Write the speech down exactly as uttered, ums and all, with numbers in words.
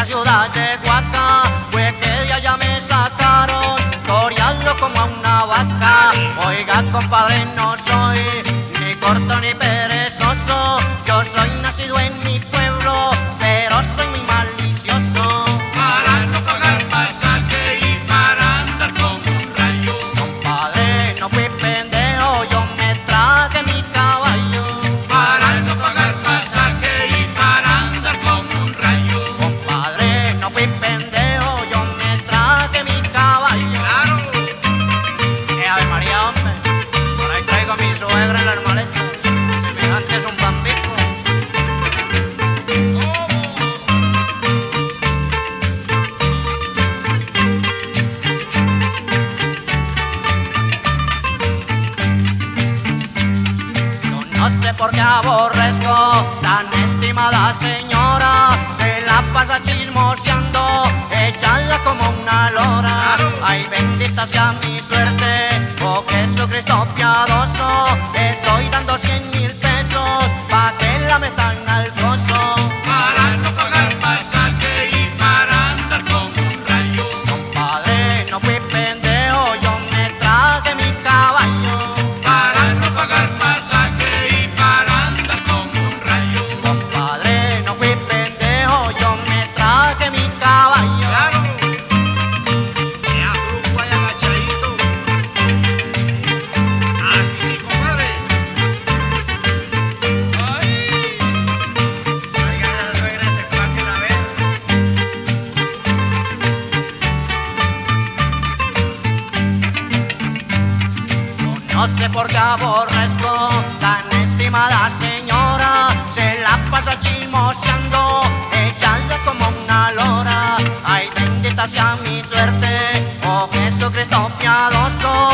la ciudad de Huaca, fue que de allá me sacaron, toreado como a una vaca. Oiga, compadre, no soy ni corto ni perezoso, yo soy nacido en mi pueblo, pero soy muy malicioso. Para no pagar pasaje y para andar como un rayo. Compadre, no fui pendejo, yo me traje mi caballo. Para no pagar pasaje y para andar como un rayo. Compadre, no fui pendejo, yo me traje mi caballo. Claro. Eh, Ave María, hombre, por ahí traigo a mi suegra en la maleta, semejante es un bambico. No sé por qué aborrezco tan estimada señora, se la pasa chismoseando, echada como una lora. Ay, bendita sea mi suerte, oh Jesucristo piadoso, estoy dando cien mil pesos pa' que la metan al gozo. Para no pagar pasaje y para andar como un rayo. Compadre, no fui pendejo, yo me traje mi caballo. Para no pagar pasaje y para andar como un rayo. Compadre, no fui pendejo, yo me traje mi caballo. Claro. Ya, grupo ahí agachadito. Así, mi compadre. Ay. Traigan a la suegra ese pan que la ve. No sé por qué aborrezco tan estimada señora, se la pasa chismoseando, echada como una lora. Ay, bendita sea mi suerte, oh Jesucristo piadoso,